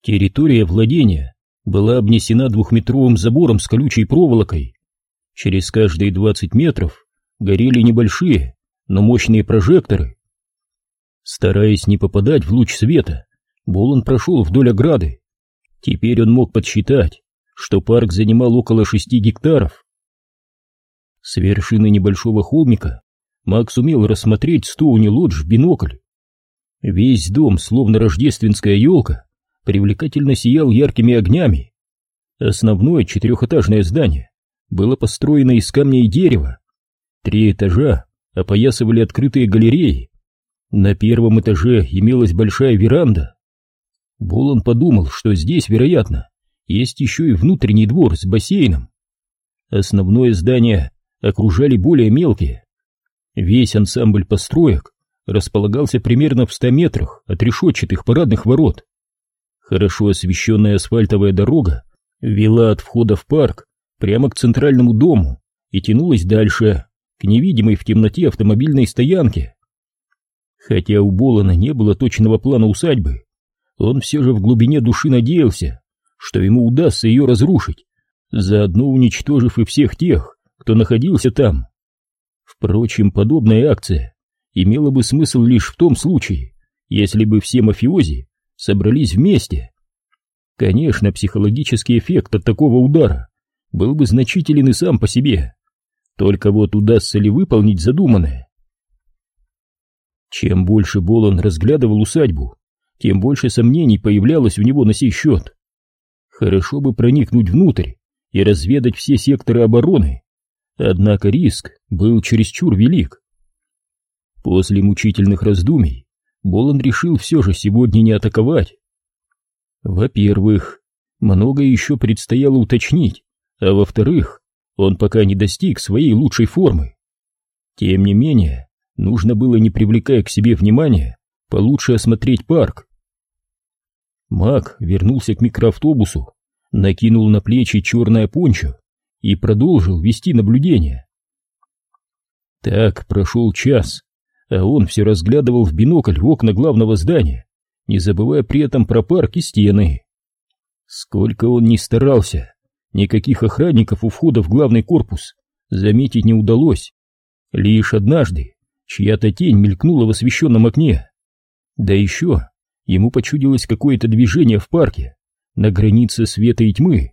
Территория владения была обнесена двухметровым забором с колючей проволокой. Через каждые 20 метров горели небольшие, но мощные прожекторы. Стараясь не попадать в луч света, Болон прошел вдоль ограды. Теперь он мог подсчитать, что парк занимал около 6 гектаров. С вершины небольшого холмика Мак сумел рассмотреть Стоуни-Лодж в бинокль. Весь дом, словно рождественская елка, привлекательно сиял яркими огнями. Основное четырехэтажное здание было построено из камня и дерева. 3 этажа опоясывали открытые галереи. На первом этаже имелась большая веранда. Болон подумал, что здесь, вероятно, есть еще и внутренний двор с бассейном. Основное здание окружали более мелкие. Весь ансамбль построек располагался примерно в 100 метрах от решетчатых парадных ворот. Хорошо освещенная асфальтовая дорога вела от входа в парк прямо к центральному дому и тянулась дальше, к невидимой в темноте автомобильной стоянке. Хотя у Болона не было точного плана усадьбы, он все же в глубине души надеялся, что ему удастся ее разрушить, заодно уничтожив и всех тех, кто находился там. Впрочем, подобная акция имела бы смысл лишь в том случае, если бы все мафиози собрались вместе. Конечно, психологический эффект от такого удара был бы значителен и сам по себе. Только вот удастся ли выполнить задуманное? Чем больше Болон разглядывал усадьбу, тем больше сомнений появлялось у него на сей счет. Хорошо бы проникнуть внутрь и разведать все секторы обороны, однако риск был чересчур велик. После мучительных раздумий Болон решил все же сегодня не атаковать. Во-первых, многое еще предстояло уточнить, а во-вторых, он пока не достиг своей лучшей формы. Тем не менее, нужно было, не привлекая к себе внимания, получше осмотреть парк. Мак вернулся к микроавтобусу, накинул на плечи черное пончо и продолжил вести наблюдение. Так прошел час, а он все разглядывал в бинокль окна главного здания, не забывая при этом про парк и стены. Сколько он ни старался, никаких охранников у входа в главный корпус заметить не удалось. Лишь однажды чья-то тень мелькнула в освещенном окне. Да еще ему почудилось какое-то движение в парке, на границе света и тьмы.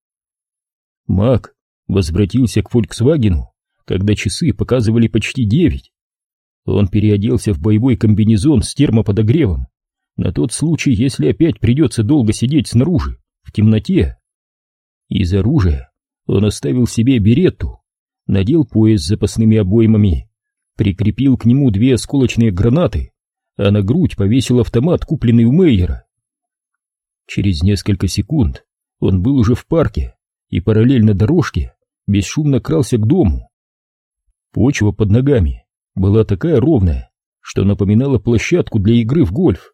Мак возвратился к «Фольксвагену», когда часы показывали почти 9. Он переоделся в боевой комбинезон с термоподогревом, на тот случай, если опять придется долго сидеть снаружи, в темноте. Из оружия он оставил себе беретту, надел пояс с запасными обоймами, прикрепил к нему 2 осколочные гранаты, а на грудь повесил автомат, купленный у Мейера. Через несколько секунд он был уже в парке и параллельно дорожке бесшумно крался к дому. Почва под ногами была такая ровная, что напоминала площадку для игры в гольф.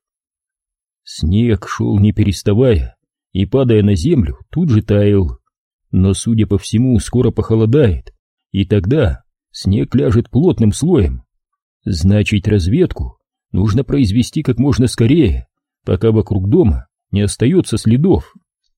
Снег шел не переставая и, падая на землю, тут же таял. Но, судя по всему, скоро похолодает, и тогда снег ляжет плотным слоем. Значит, разведку нужно произвести как можно скорее, пока вокруг дома не остается следов.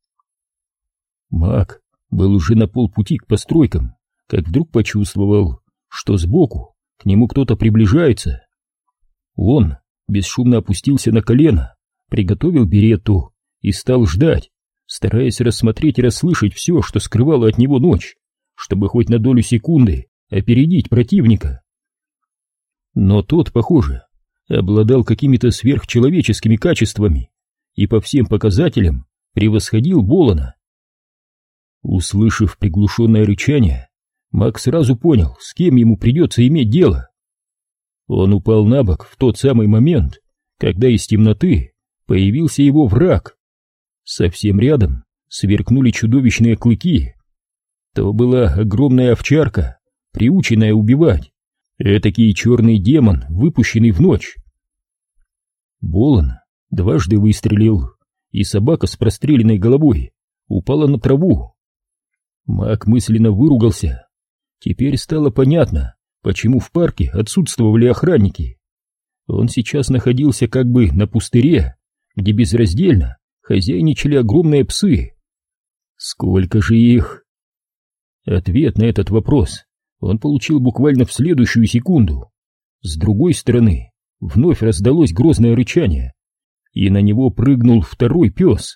Мак был уже на полпути к постройкам, как вдруг почувствовал, что сбоку к нему кто-то приближается. Он бесшумно опустился на колено, приготовил беретту и стал ждать, стараясь рассмотреть и расслышать все, что скрывала от него ночь, чтобы хоть на долю секунды опередить противника. Но тот, похоже, обладал какими-то сверхчеловеческими качествами и по всем показателям превосходил Болона. Услышав приглушенное рычание, Мак сразу понял, с кем ему придется иметь дело. Он упал на бок в тот самый момент, когда из темноты появился его враг. Совсем рядом сверкнули чудовищные клыки. То была огромная овчарка, приученная убивать, этакий черный демон, выпущенный в ночь. Болон дважды выстрелил, и собака с простреленной головой упала на траву. Мак мысленно выругался. Теперь стало понятно, почему в парке отсутствовали охранники. Он сейчас находился как бы на пустыре, где безраздельно хозяйничали огромные псы. Сколько же их? Ответ на этот вопрос он получил буквально в следующую секунду. С другой стороны вновь раздалось грозное рычание, и на него прыгнул второй пес.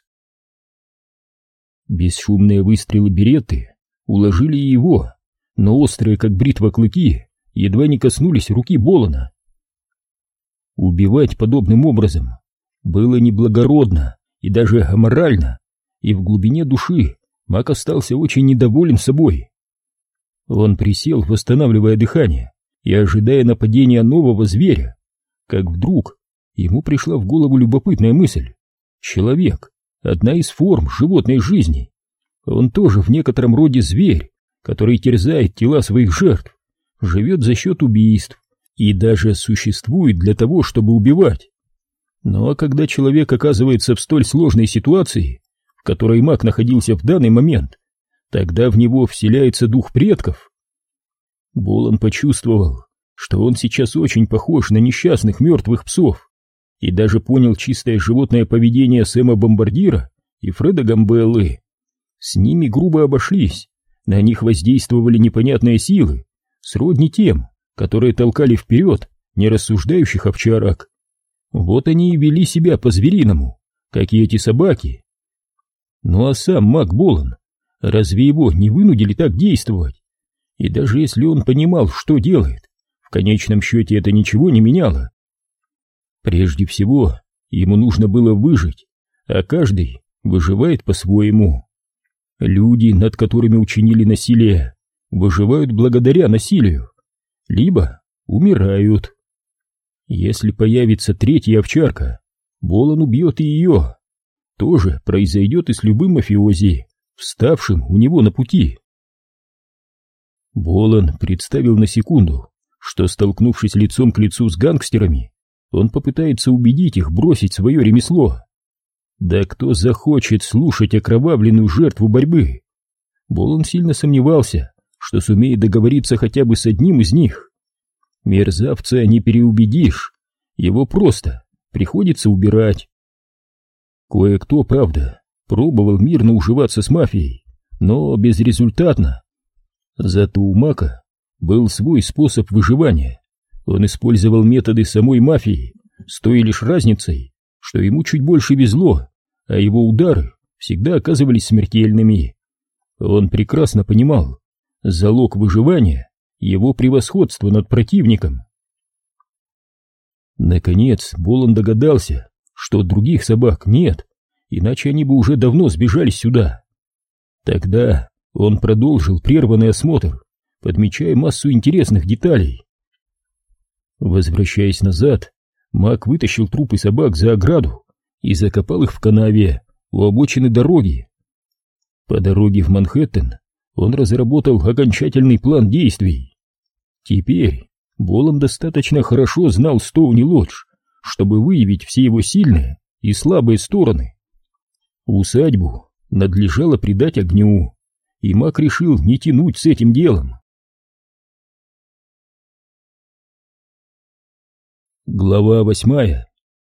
Бесшумные выстрелы беретты уложили его, но острые, как бритва, клыки едва не коснулись руки Болана. Убивать подобным образом было неблагородно и даже аморально, и в глубине души Мак остался очень недоволен собой. Он присел, восстанавливая дыхание и ожидая нападения нового зверя, как вдруг ему пришла в голову любопытная мысль. Человек — одна из форм животной жизни. Он тоже в некотором роде зверь, который терзает тела своих жертв, живет за счет убийств и даже существует для того, чтобы убивать. Ну а когда человек оказывается в столь сложной ситуации, в которой Мак находился в данный момент, тогда в него вселяется дух предков. Болан почувствовал, что он сейчас очень похож на несчастных мертвых псов, и даже понял чистое животное поведение Сэма Бомбардира и Фреда Гамбеллы. С ними грубо обошлись, на них воздействовали непонятные силы, сродни тем, которые толкали вперед нерассуждающих овчарок. Вот они и вели себя по-звериному, как и эти собаки. Ну а сам Мак Болан, разве его не вынудили так действовать? И даже если он понимал, что делает, в конечном счете это ничего не меняло. Прежде всего, ему нужно было выжить, а каждый выживает по-своему. Люди, над которыми учинили насилие, выживают благодаря насилию, либо умирают. Если появится третья овчарка, Болан убьет и ее. То же произойдет и с любым мафиози, вставшим у него на пути. Болан представил на секунду, что, столкнувшись лицом к лицу с гангстерами, он попытается убедить их бросить свое ремесло. Да кто захочет слушать окровавленную жертву борьбы? Болан сильно сомневался, что сумеет договориться хотя бы с одним из них. Мерзавца не переубедишь, его просто приходится убирать. Кое-кто, правда, пробовал мирно уживаться с мафией, но безрезультатно. Зато у Мака был свой способ выживания. Он использовал методы самой мафии, с той лишь разницей, что ему чуть больше везло, а его удары всегда оказывались смертельными. Он прекрасно понимал, залог выживания — его превосходство над противником. Наконец Болан догадался, что других собак нет, иначе они бы уже давно сбежали сюда. Тогда он продолжил прерванный осмотр, подмечая массу интересных деталей. Возвращаясь назад, Мак вытащил трупы собак за ограду и закопал их в канаве у обочины дороги. По дороге в Манхэттен он разработал окончательный план действий. Теперь Болан достаточно хорошо знал Стоуни-Лодж, чтобы выявить все его сильные и слабые стороны. Усадьбу надлежало предать огню, и Мак решил не тянуть с этим делом. Глава 8.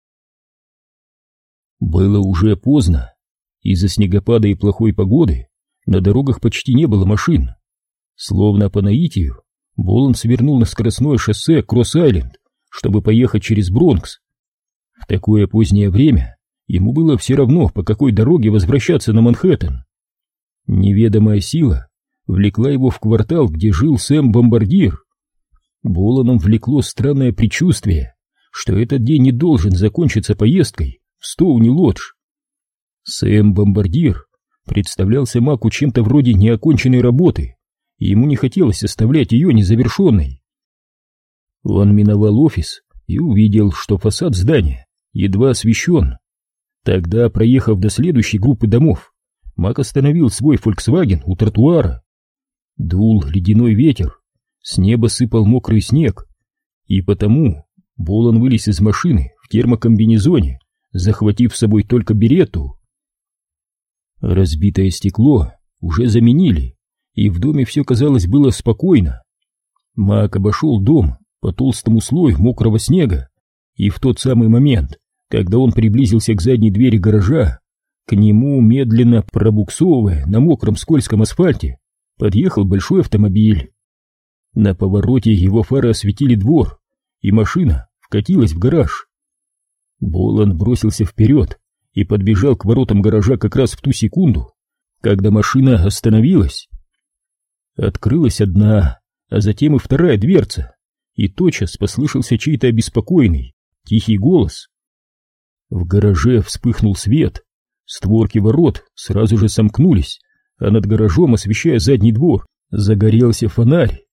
Было уже поздно. Из-за снегопада и плохой погоды на дорогах почти не было машин. Словно по наитию, Болан свернул на скоростное шоссе Кросс-Айленд, чтобы поехать через Бронкс. В такое позднее время ему было все равно, по какой дороге возвращаться на Манхэттен. Неведомая сила влекла его в квартал, где жил Сэм Бомбардир. Боланом влекло странное предчувствие, что этот день не должен закончиться поездкой в Стоуни-Лодж. Сэм Бомбардир представлялся Маку чем-то вроде неоконченной работы, и ему не хотелось оставлять ее незавершенной. Он миновал офис и увидел, что фасад здания едва освещен. Тогда, проехав до следующей группы домов, Мак остановил свой Volkswagen у тротуара. Дул ледяной ветер, с неба сыпал мокрый снег, и потому Болан вылез из машины в термокомбинезоне, захватив с собой только беретту. Разбитое стекло уже заменили, и в доме все, казалось, было спокойно. Мак обошел дом по толстому слою мокрого снега, и в тот самый момент, когда он приблизился к задней двери гаража, К нему, медленно пробуксовывая на мокром скользком асфальте, подъехал большой автомобиль. На повороте его фары осветили двор, и машина вкатилась в гараж. Болан бросился вперед и подбежал к воротам гаража как раз в ту секунду, когда машина остановилась. Открылась одна, а затем и вторая дверца, и тотчас послышался чей-то обеспокоенный, тихий голос. В гараже вспыхнул свет, створки ворот сразу же сомкнулись, а над гаражом, освещая задний двор, загорелся фонарь.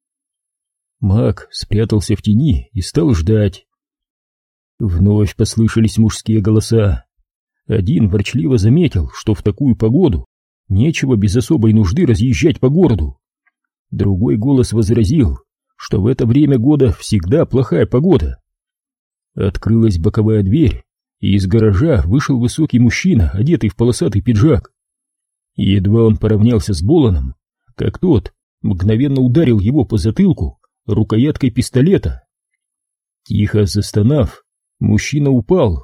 Мак спрятался в тени и стал ждать. Вновь послышались мужские голоса. Один ворчливо заметил, что в такую погоду нечего без особой нужды разъезжать по городу. Другой голос возразил, что в это время года всегда плохая погода. Открылась боковая дверь, и из гаража вышел высокий мужчина, одетый в полосатый пиджак. Едва он поравнялся с Боланом, как тот мгновенно ударил его по затылку рукояткой пистолета. Тихо застонав, мужчина упал.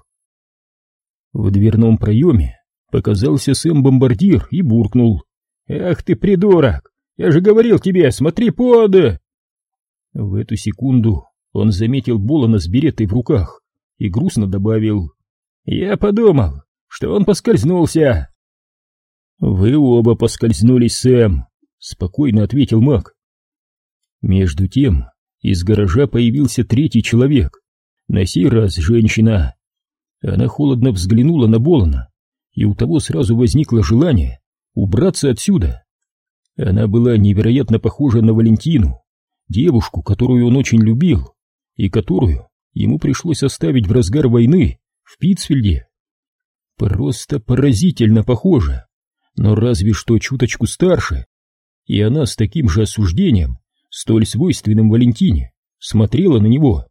В дверном проеме показался Сэм-бомбардир и буркнул: «Ах ты, придурок! Я же говорил тебе, смотри под...» В эту секунду он заметил Болана с беретой в руках и грустно добавил: «Я подумал, что он поскользнулся». «Вы оба поскользнулись, Сэм», — спокойно ответил Мак. Между тем из гаража появился третий человек, на сей раз женщина. Она холодно взглянула на Болана, и у того сразу возникло желание убраться отсюда. Она была невероятно похожа на Валентину, девушку, которую он очень любил, и которую ему пришлось оставить в разгар войны в Питтсфилде. Просто поразительно похожа, но разве что чуточку старше, и она с таким же осуждением, столь свойственным Валентине, смотрела на него.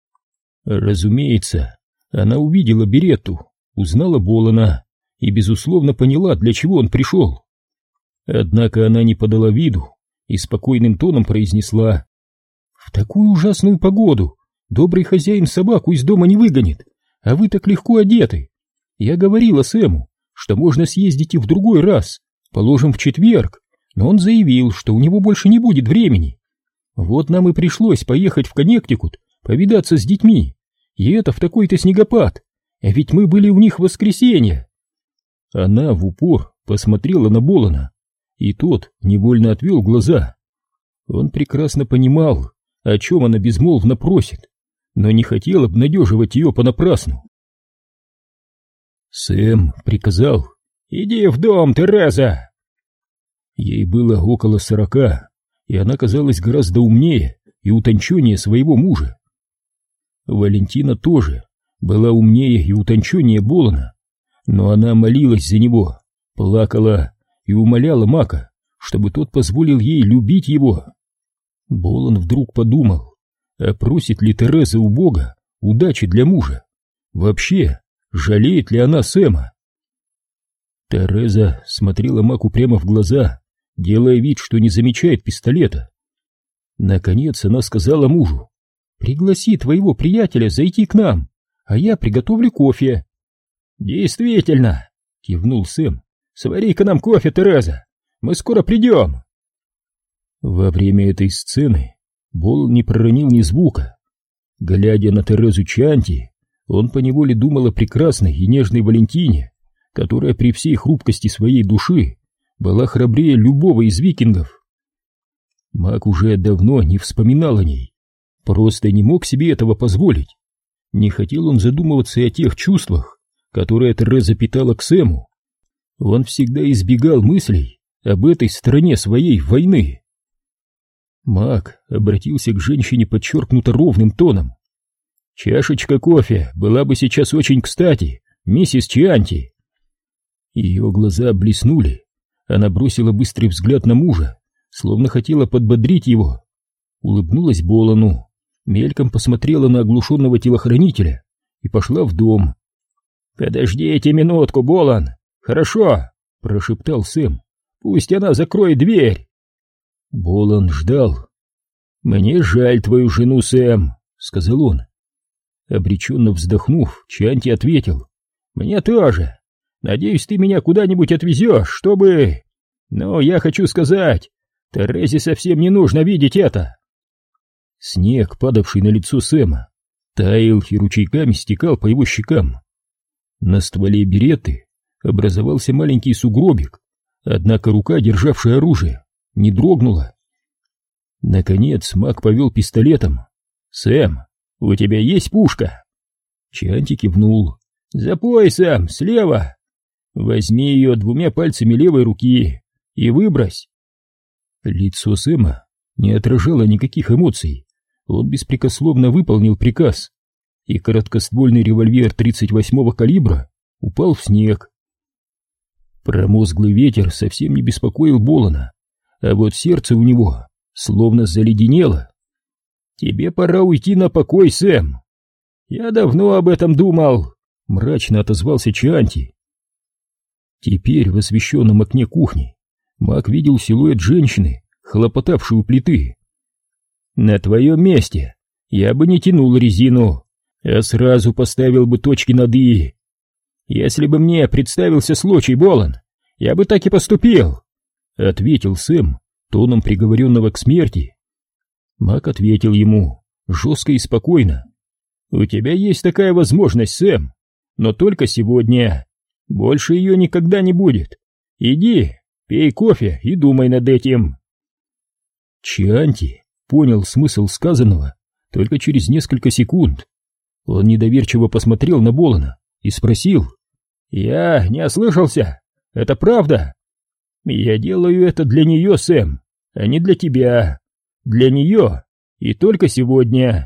Разумеется, она увидела Беретту, узнала Болана и, безусловно, поняла, для чего он пришел. Однако она не подала виду и спокойным тоном произнесла: «В такую ужасную погоду добрый хозяин собаку из дома не выгонит, а вы так легко одеты. Я говорила Сэму, что можно съездить и в другой раз, положим, в четверг, но он заявил, что у него больше не будет времени. Вот нам и пришлось поехать в Коннектикут, повидаться с детьми, и это в такой-то снегопад, а ведь мы были у них в воскресенье». Она в упор посмотрела на Болана, и тот невольно отвел глаза. Он прекрасно понимал, о чем она безмолвно просит, но не хотел обнадеживать ее понапрасну. Сэм приказал: «Иди в дом, Тереза!» Ей было около 40, и она казалась гораздо умнее и утонченнее своего мужа. Валентина тоже была умнее и утонченнее Болана, но она молилась за него, плакала и умоляла Мака, чтобы тот позволил ей любить его. Болан вдруг подумал, а просит ли Тереза у Бога удачи для мужа? Вообще, жалеет ли она Сэма? Тереза смотрела Маку прямо в глаза, делая вид, что не замечает пистолета. Наконец она сказала мужу: «Пригласи твоего приятеля зайти к нам, а я приготовлю кофе». «Действительно», — кивнул Сэм, — «свари-ка нам кофе, Тереза, мы скоро придем». Во время этой сцены Болан не проронил ни звука. Глядя на Терезу Чианти, он поневоле думал о прекрасной и нежной Валентине, которая при всей хрупкости своей души была храбрее любого из викингов. Мак уже давно не вспоминал о ней, просто не мог себе этого позволить. Не хотел он задумываться и о тех чувствах, которые Тереза питала к Сэму. Он всегда избегал мыслей об этой стороне своей войны. Мак обратился к женщине подчеркнуто ровным тоном: «Чашечка кофе была бы сейчас очень кстати, миссис Чианти». Ее глаза блеснули, она бросила быстрый взгляд на мужа, словно хотела подбодрить его, улыбнулась Болану, мельком посмотрела на оглушенного телохранителя и пошла в дом. «Подождите минутку, Болан, хорошо», — прошептал Сэм, — «пусть она закроет дверь». Болан ждал. «Мне жаль твою жену, Сэм», — сказал он. Обреченно вздохнув, Чианти ответил: «Мне тоже, Надеюсь, ты меня куда-нибудь отвезешь, чтобы... Но я хочу сказать, Терезе совсем не нужно видеть это. Снег, падавший на лицо Сэма, таял и ручейками стекал по его щекам. На стволе беретты образовался маленький сугробик, однако рука, державшая оружие, не дрогнула. Наконец Мак повел пистолетом. «Сэм, у тебя есть пушка?» Чианти кивнул. «За поясом, слева. Возьми ее двумя пальцами левой руки и выбрось». Лицо Сэма не отражало никаких эмоций. Он беспрекословно выполнил приказ, и короткоствольный револьвер 38-го калибра упал в снег. Промозглый ветер совсем не беспокоил Болана, а вот сердце у него словно заледенело. «Тебе пора уйти на покой, Сэм». «Я давно об этом думал», — мрачно отозвался Чианти. Теперь в освещенном окне кухни Мак видел силуэт женщины, хлопотавшей у плиты. «На твоем месте я бы не тянул резину, а сразу поставил бы точки над «и». Если бы мне представился случай, Болан, я бы так и поступил», — ответил Сэм тоном приговоренного к смерти. Мак ответил ему жестко и спокойно. «У тебя есть такая возможность, Сэм, но только сегодня. Больше ее никогда не будет. Иди, пей кофе и думай над этим». Чианти понял смысл сказанного только через несколько секунд. Он недоверчиво посмотрел на Болана и спросил: «Я не ослышался? Это правда?» «Я делаю это для нее, Сэм, а не для тебя. Для нее и только сегодня».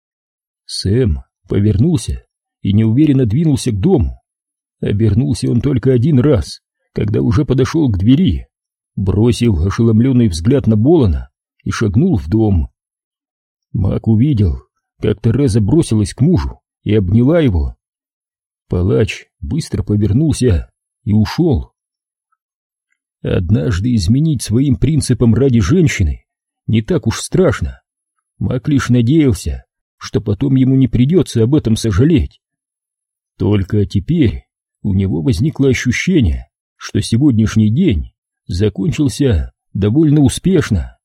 Сэм повернулся и неуверенно двинулся к дому. Обернулся он только один раз, когда уже подошел к двери, бросил ошеломленный взгляд на Болана и шагнул в дом. Мак увидел, как Тереза бросилась к мужу и обняла его. Палач быстро повернулся и ушел. Однажды изменить своим принципам ради женщины не так уж страшно. Мак лишь надеялся, что потом ему не придется об этом сожалеть. Только теперь у него возникло ощущение, что сегодняшний день закончился довольно успешно.